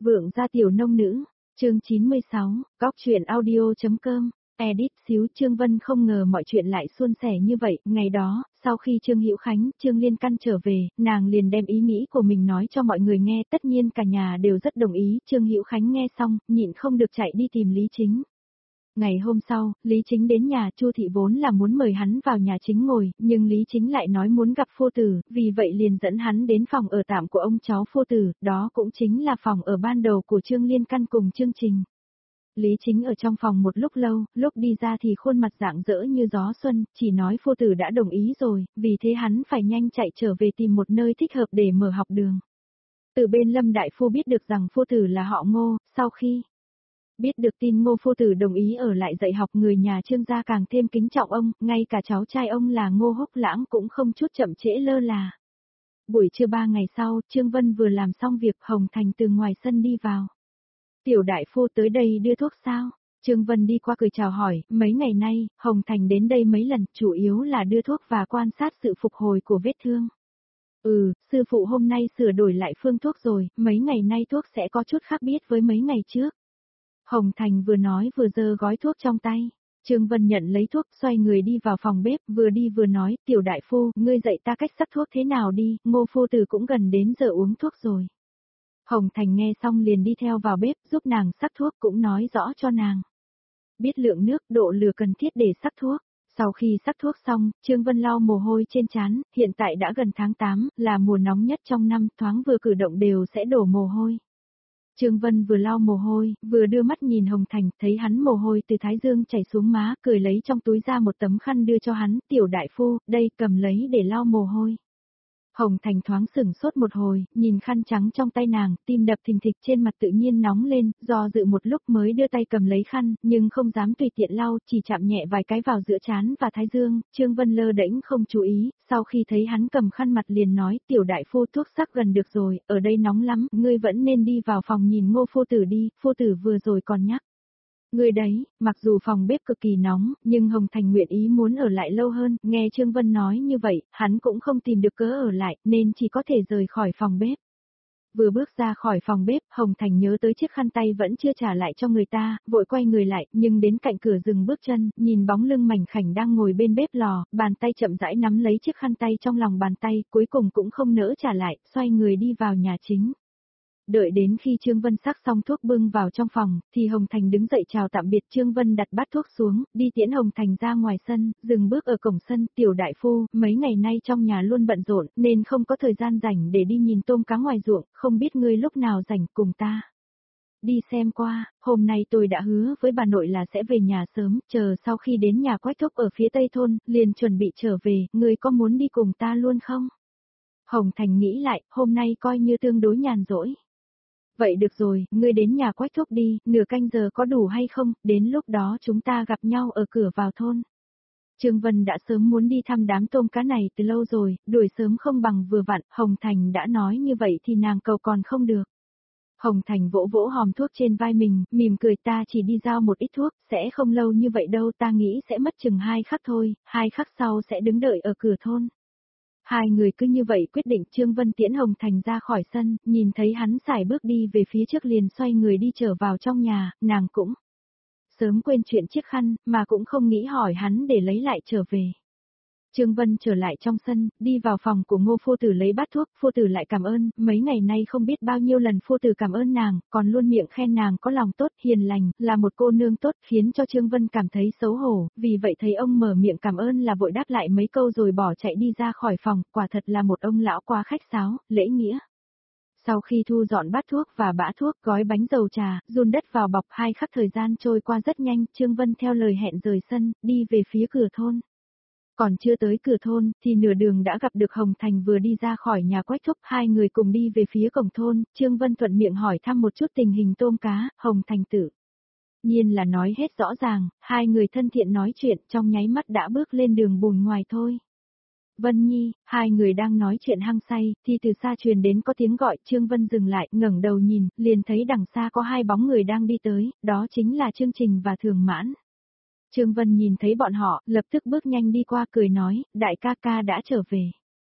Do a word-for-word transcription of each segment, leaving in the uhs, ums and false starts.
Vượng gia tiểu nông nữ, chương chín mươi sáu, góc truyện audio.com, edit xíu. Trương Vân không ngờ mọi chuyện lại suôn sẻ như vậy. Ngày đó, sau khi Trương Hữu Khánh, Trương Liên Căn trở về, nàng liền đem ý nghĩ của mình nói cho mọi người nghe. Tất nhiên cả nhà đều rất đồng ý. Trương Hữu Khánh nghe xong, nhịn không được chạy đi tìm Lý Chính. Ngày hôm sau, Lý Chính đến nhà. Chu thị vốn là muốn mời hắn vào nhà chính ngồi, nhưng Lý Chính lại nói muốn gặp phu tử, vì vậy liền dẫn hắn đến phòng ở tạm của ông cháu phu tử, đó cũng chính là phòng ở ban đầu của Trương Liên Căn cùng Trương Trình. Lý Chính ở trong phòng một lúc lâu, lúc đi ra thì khuôn mặt rạng rỡ như gió xuân, chỉ nói phu tử đã đồng ý rồi, vì thế hắn phải nhanh chạy trở về tìm một nơi thích hợp để mở học đường. Từ bên Lâm đại phu biết được rằng phu tử là họ Ngô, sau khi biết được tin Ngô phu tử đồng ý ở lại dạy học, người nhà Trương gia càng thêm kính trọng ông, ngay cả cháu trai ông là Ngô Húc Lãng cũng không chút chậm trễ lơ là. Buổi trưa ba ngày sau, Trương Vân vừa làm xong việc, Hồng Thành từ ngoài sân đi vào. Tiểu đại phu tới đây đưa thuốc sao? Trương Vân đi qua cười chào hỏi, mấy ngày nay, Hồng Thành đến đây mấy lần, chủ yếu là đưa thuốc và quan sát sự phục hồi của vết thương. Ừ, sư phụ hôm nay sửa đổi lại phương thuốc rồi, mấy ngày nay thuốc sẽ có chút khác biệt với mấy ngày trước. Hồng Thành vừa nói vừa giơ gói thuốc trong tay. Trương Vân nhận lấy thuốc, xoay người đi vào phòng bếp, vừa đi vừa nói, tiểu đại phu, ngươi dạy ta cách sắc thuốc thế nào đi, Ngô phu tử cũng gần đến giờ uống thuốc rồi. Hồng Thành nghe xong liền đi theo vào bếp, giúp nàng sắc thuốc, cũng nói rõ cho nàng biết lượng nước, độ lửa cần thiết để sắc thuốc. Sau khi sắc thuốc xong, Trương Vân lau mồ hôi trên trán, hiện tại đã gần tháng tám, là mùa nóng nhất trong năm, thoáng vừa cử động đều sẽ đổ mồ hôi. Trương Vân vừa lau mồ hôi, vừa đưa mắt nhìn Hồng Thành, thấy hắn mồ hôi từ thái dương chảy xuống má, cười lấy trong túi ra một tấm khăn đưa cho hắn, tiểu đại phu, đây, cầm lấy để lau mồ hôi. Hồng Thành thoáng sửng sốt một hồi, nhìn khăn trắng trong tay nàng, tim đập thình thịch, trên mặt tự nhiên nóng lên, do dự một lúc mới đưa tay cầm lấy khăn, nhưng không dám tùy tiện lau, chỉ chạm nhẹ vài cái vào giữa trán và thái dương. Trương Vân lơ đễnh không chú ý, sau khi thấy hắn cầm khăn mặt liền nói, tiểu đại phu, thuốc sắc gần được rồi, ở đây nóng lắm, ngươi vẫn nên đi vào phòng nhìn Ngô phu tử đi, phu tử vừa rồi còn nhắc người đấy. Mặc dù phòng bếp cực kỳ nóng, nhưng Hồng Thành nguyện ý muốn ở lại lâu hơn, nghe Trương Vân nói như vậy, hắn cũng không tìm được cớ ở lại, nên chỉ có thể rời khỏi phòng bếp. Vừa bước ra khỏi phòng bếp, Hồng Thành nhớ tới chiếc khăn tay vẫn chưa trả lại cho người ta, vội quay người lại, nhưng đến cạnh cửa dừng bước chân, nhìn bóng lưng mảnh khảnh đang ngồi bên bếp lò, bàn tay chậm rãi nắm lấy chiếc khăn tay trong lòng bàn tay, cuối cùng cũng không nỡ trả lại, xoay người đi vào nhà chính. Đợi đến khi Trương Vân sắc xong thuốc bưng vào trong phòng, thì Hồng Thành đứng dậy chào tạm biệt. Trương Vân đặt bát thuốc xuống, đi tiễn Hồng Thành ra ngoài sân, dừng bước ở cổng sân, tiểu đại phu, mấy ngày nay trong nhà luôn bận rộn, nên không có thời gian rảnh để đi nhìn tôm cá ngoài ruộng, không biết ngươi lúc nào rảnh cùng ta đi xem qua. Hôm nay tôi đã hứa với bà nội là sẽ về nhà sớm, chờ sau khi đến nhà Quách Thúc ở phía tây thôn, liền chuẩn bị trở về, ngươi có muốn đi cùng ta luôn không? Hồng Thành nghĩ lại, hôm nay coi như tương đối nhàn rỗi. Vậy được rồi, ngươi đến nhà Quách Thúc đi, nửa canh giờ có đủ hay không, đến lúc đó chúng ta gặp nhau ở cửa vào thôn. Trương Vân đã sớm muốn đi thăm đám tôm cá này từ lâu rồi, đuổi sớm không bằng vừa vặn, Hồng Thành đã nói như vậy thì nàng cầu còn không được. Hồng Thành vỗ vỗ hòm thuốc trên vai mình, mỉm cười, ta chỉ đi giao một ít thuốc, sẽ không lâu như vậy đâu, ta nghĩ sẽ mất chừng hai khắc thôi, hai khắc sau sẽ đứng đợi ở cửa thôn. Hai người cứ như vậy quyết định. Trương Vân tiễn Hồng Thành ra khỏi sân, nhìn thấy hắn sải bước đi về phía trước liền xoay người đi trở vào trong nhà, nàng cũng sớm quên chuyện chiếc khăn, mà cũng không nghĩ hỏi hắn để lấy lại trở về. Trương Vân trở lại trong sân, đi vào phòng của Ngô phu tử lấy bát thuốc, phu tử lại cảm ơn, mấy ngày nay không biết bao nhiêu lần phu tử cảm ơn nàng, còn luôn miệng khen nàng có lòng tốt, hiền lành, là một cô nương tốt, khiến cho Trương Vân cảm thấy xấu hổ, vì vậy thấy ông mở miệng cảm ơn là vội đáp lại mấy câu rồi bỏ chạy đi ra khỏi phòng, quả thật là một ông lão quá khách sáo, lễ nghĩa. Sau khi thu dọn bát thuốc và bã thuốc, gói bánh dầu trà, dùn đất vào bọc, hai khắc thời gian trôi qua rất nhanh, Trương Vân theo lời hẹn rời sân, đi về phía cửa thôn. Còn chưa tới cửa thôn, thì nửa đường đã gặp được Hồng Thành vừa đi ra khỏi nhà Quách Thúc, hai người cùng đi về phía cổng thôn. Trương Vân thuận miệng hỏi thăm một chút tình hình tôm cá, Hồng Thành tự nhiên là nói hết rõ ràng, hai người thân thiện nói chuyện, trong nháy mắt đã bước lên đường bùn ngoài thôi. Vân Nhi, hai người đang nói chuyện hăng say, thì từ xa truyền đến có tiếng gọi. Trương Vân dừng lại, ngẩng đầu nhìn, liền thấy đằng xa có hai bóng người đang đi tới, đó chính là Trương Trình và Thường Mãn. Trương Vân nhìn thấy bọn họ, lập tức bước nhanh đi qua cười nói, đại ca ca đã trở về.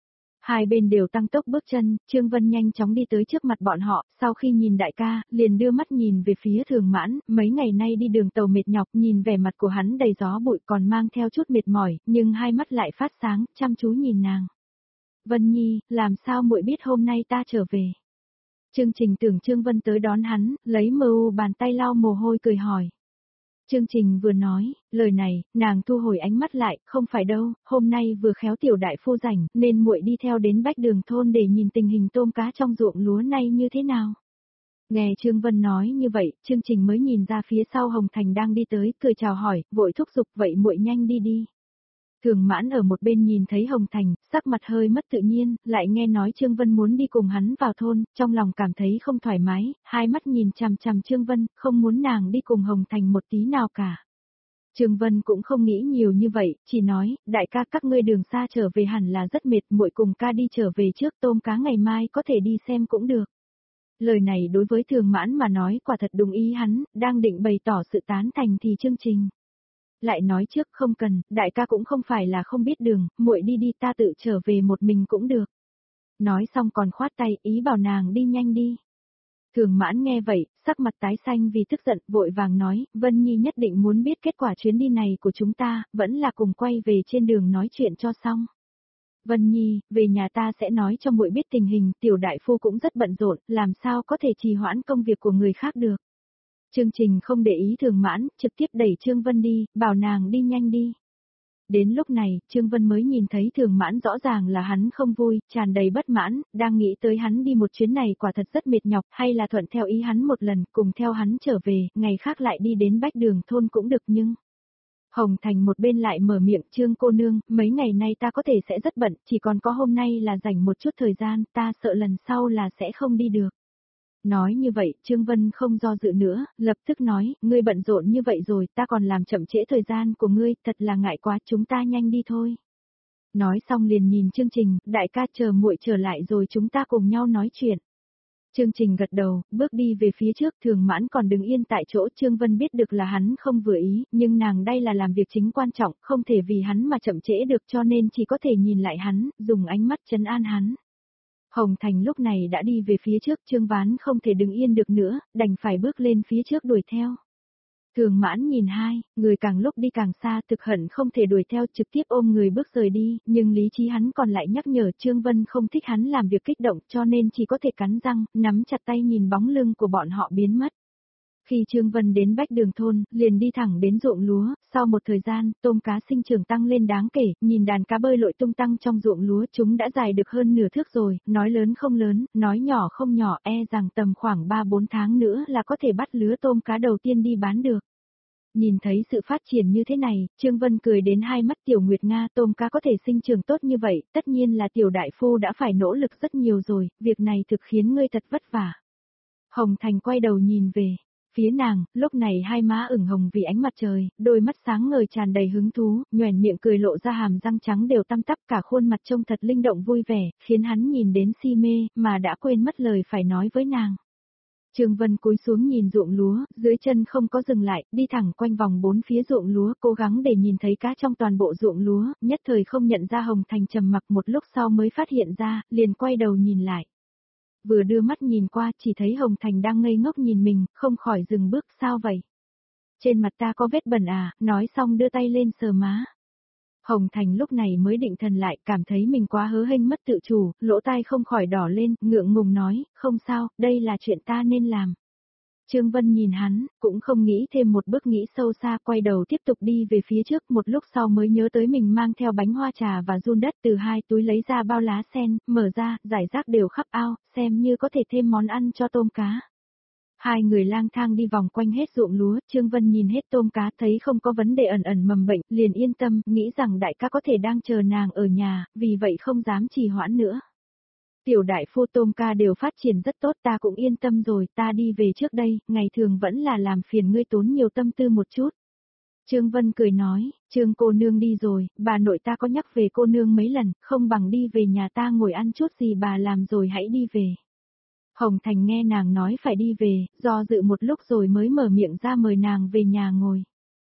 Hai bên đều tăng tốc bước chân, Trương Vân nhanh chóng đi tới trước mặt bọn họ, sau khi nhìn đại ca, liền đưa mắt nhìn về phía Thường Mãn, mấy ngày nay đi đường tàu mệt nhọc, nhìn vẻ mặt của hắn đầy gió bụi còn mang theo chút mệt mỏi, nhưng hai mắt lại phát sáng, chăm chú nhìn nàng. Vân Nhi, làm sao muội biết hôm nay ta trở về? Chương Trình tưởng Trương Vân tới đón hắn, lấy mờ u bàn tay lau mồ hôi cười hỏi. Chương Trình vừa nói, lời này, nàng thu hồi ánh mắt lại, không phải đâu, hôm nay vừa khéo tiểu đại phu rảnh, nên muội đi theo đến bách đường thôn để nhìn tình hình tôm cá trong ruộng lúa nay như thế nào. Nghe Trương Vân nói như vậy, Chương Trình mới nhìn ra phía sau Hồng Thành đang đi tới, cười chào hỏi, vội thúc giục vậy muội nhanh đi đi. Thường Mãn ở một bên nhìn thấy Hồng Thành, sắc mặt hơi mất tự nhiên, lại nghe nói Trương Vân muốn đi cùng hắn vào thôn, trong lòng cảm thấy không thoải mái, hai mắt nhìn chằm chằm Trương Vân, không muốn nàng đi cùng Hồng Thành một tí nào cả. Trương Vân cũng không nghĩ nhiều như vậy, chỉ nói, đại ca các ngươi đường xa trở về hẳn là rất mệt, muội cùng ca đi trở về trước, tôm cá ngày mai có thể đi xem cũng được. Lời này đối với Thường Mãn mà nói quả thật đúng ý hắn, đang định bày tỏ sự tán thành thì Chương Trình lại nói trước không cần, đại ca cũng không phải là không biết đường, muội đi đi ta tự trở về một mình cũng được. Nói xong còn khoát tay ý bảo nàng đi nhanh đi. Thường Mãn nghe vậy, sắc mặt tái xanh vì tức giận, vội vàng nói, Vân Nhi nhất định muốn biết kết quả chuyến đi này của chúng ta, vẫn là cùng quay về trên đường nói chuyện cho xong. Vân Nhi, về nhà ta sẽ nói cho muội biết tình hình, tiểu đại phu cũng rất bận rộn, làm sao có thể trì hoãn công việc của người khác được. Chương Trình không để ý Thường Mãn, trực tiếp đẩy Trương Vân đi, bảo nàng đi nhanh đi. Đến lúc này, Trương Vân mới nhìn thấy Thường Mãn rõ ràng là hắn không vui, tràn đầy bất mãn, đang nghĩ tới hắn đi một chuyến này quả thật rất mệt nhọc, hay là thuận theo ý hắn một lần, cùng theo hắn trở về, ngày khác lại đi đến bách đường thôn cũng được nhưng... Hồng Thành một bên lại mở miệng, Trương cô nương, mấy ngày nay ta có thể sẽ rất bận, chỉ còn có hôm nay là dành một chút thời gian, ta sợ lần sau là sẽ không đi được. Nói như vậy, Trương Vân không do dự nữa, lập tức nói, ngươi bận rộn như vậy rồi, ta còn làm chậm trễ thời gian của ngươi, thật là ngại quá, chúng ta nhanh đi thôi. Nói xong liền nhìn Chương Trình, đại ca chờ muội trở lại rồi chúng ta cùng nhau nói chuyện. Chương Trình gật đầu, bước đi về phía trước, Thường Mãn còn đứng yên tại chỗ, Trương Vân biết được là hắn không vừa ý, nhưng nàng đây là làm việc chính quan trọng, không thể vì hắn mà chậm trễ được cho nên chỉ có thể nhìn lại hắn, dùng ánh mắt trấn an hắn. Hồng Thành lúc này đã đi về phía trước, Trương Ván không thể đứng yên được nữa, đành phải bước lên phía trước đuổi theo. Thường Mãn nhìn hai, người càng lúc đi càng xa, thực hận không thể đuổi theo, trực tiếp ôm người bước rời đi, nhưng lý trí hắn còn lại nhắc nhở Trương Vân không thích hắn làm việc kích động cho nên chỉ có thể cắn răng, nắm chặt tay nhìn bóng lưng của bọn họ biến mất. Khi Trương Vân đến bách đường thôn, liền đi thẳng đến ruộng lúa, sau một thời gian, tôm cá sinh trưởng tăng lên đáng kể, nhìn đàn cá bơi lội tung tăng trong ruộng lúa chúng đã dài được hơn nửa thước rồi, nói lớn không lớn, nói nhỏ không nhỏ, e rằng tầm khoảng ba bốn tháng nữa là có thể bắt lứa tôm cá đầu tiên đi bán được. Nhìn thấy sự phát triển như thế này, Trương Vân cười đến hai mắt Tiểu Nguyệt Nga, tôm cá có thể sinh trưởng tốt như vậy, tất nhiên là Tiểu Đại Phu đã phải nỗ lực rất nhiều rồi, việc này thực khiến ngươi thật vất vả. Hồng Thành quay đầu nhìn về phía nàng, lúc này hai má ửng hồng vì ánh mặt trời, đôi mắt sáng ngời tràn đầy hứng thú, nhoẻn miệng cười lộ ra hàm răng trắng đều tăm tắp, cả khuôn mặt trông thật linh động vui vẻ, khiến hắn nhìn đến si mê, mà đã quên mất lời phải nói với nàng. Trương Vân cúi xuống nhìn ruộng lúa, dưới chân không có dừng lại, đi thẳng quanh vòng bốn phía ruộng lúa, cố gắng để nhìn thấy cá trong toàn bộ ruộng lúa, nhất thời không nhận ra Hồng Thành trầm mặc, một lúc sau mới phát hiện ra, liền quay đầu nhìn lại. Vừa đưa mắt nhìn qua, chỉ thấy Hồng Thành đang ngây ngốc nhìn mình, không khỏi dừng bước, sao vậy? Trên mặt ta có vết bẩn à, nói xong đưa tay lên sờ má. Hồng Thành lúc này mới định thần lại, cảm thấy mình quá hớ hênh mất tự chủ, lỗ tai không khỏi đỏ lên, ngượng ngùng nói, không sao, đây là chuyện ta nên làm. Trương Vân nhìn hắn, cũng không nghĩ thêm một bước nghĩ sâu xa, quay đầu tiếp tục đi về phía trước, một lúc sau mới nhớ tới mình mang theo bánh hoa trà và giun đất, từ hai túi lấy ra bao lá sen, mở ra, rải rác đều khắp ao, xem như có thể thêm món ăn cho tôm cá. Hai người lang thang đi vòng quanh hết ruộng lúa, Trương Vân nhìn hết tôm cá thấy không có vấn đề ẩn ẩn mầm bệnh, liền yên tâm, nghĩ rằng đại ca có thể đang chờ nàng ở nhà, vì vậy không dám trì hoãn nữa. Tiểu đại phu tôm ca đều phát triển rất tốt, ta cũng yên tâm rồi, ta đi về trước đây, ngày thường vẫn là làm phiền ngươi tốn nhiều tâm tư một chút. Trương Vân cười nói, Trương cô nương đi rồi, bà nội ta có nhắc về cô nương mấy lần, không bằng đi về nhà ta ngồi ăn chút gì bà làm rồi hãy đi về. Hồng Thành nghe nàng nói phải đi về, do dự một lúc rồi mới mở miệng ra mời nàng về nhà ngồi.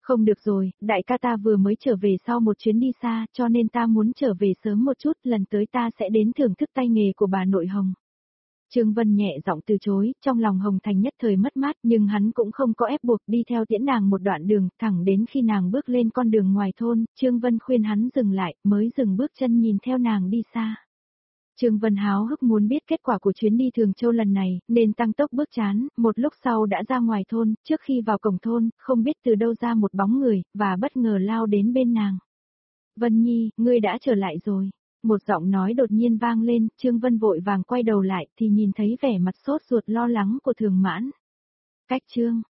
Không được rồi, đại ca ta vừa mới trở về sau một chuyến đi xa, cho nên ta muốn trở về sớm một chút, lần tới ta sẽ đến thưởng thức tay nghề của bà nội Hồng. Trương Vân nhẹ giọng từ chối, trong lòng Hồng Thành nhất thời mất mát, nhưng hắn cũng không có ép buộc đi theo tiễn nàng một đoạn đường, thẳng đến khi nàng bước lên con đường ngoài thôn, Trương Vân khuyên hắn dừng lại, mới dừng bước chân nhìn theo nàng đi xa. Trương Vân háo hức muốn biết kết quả của chuyến đi Thường Châu lần này, nên tăng tốc bước chán, một lúc sau đã ra ngoài thôn, trước khi vào cổng thôn, không biết từ đâu ra một bóng người, và bất ngờ lao đến bên nàng. Vân Nhi, ngươi đã trở lại rồi. Một giọng nói đột nhiên vang lên, Trương Vân vội vàng quay đầu lại thì nhìn thấy vẻ mặt sốt ruột lo lắng của Thường Mãn. Cách Trương,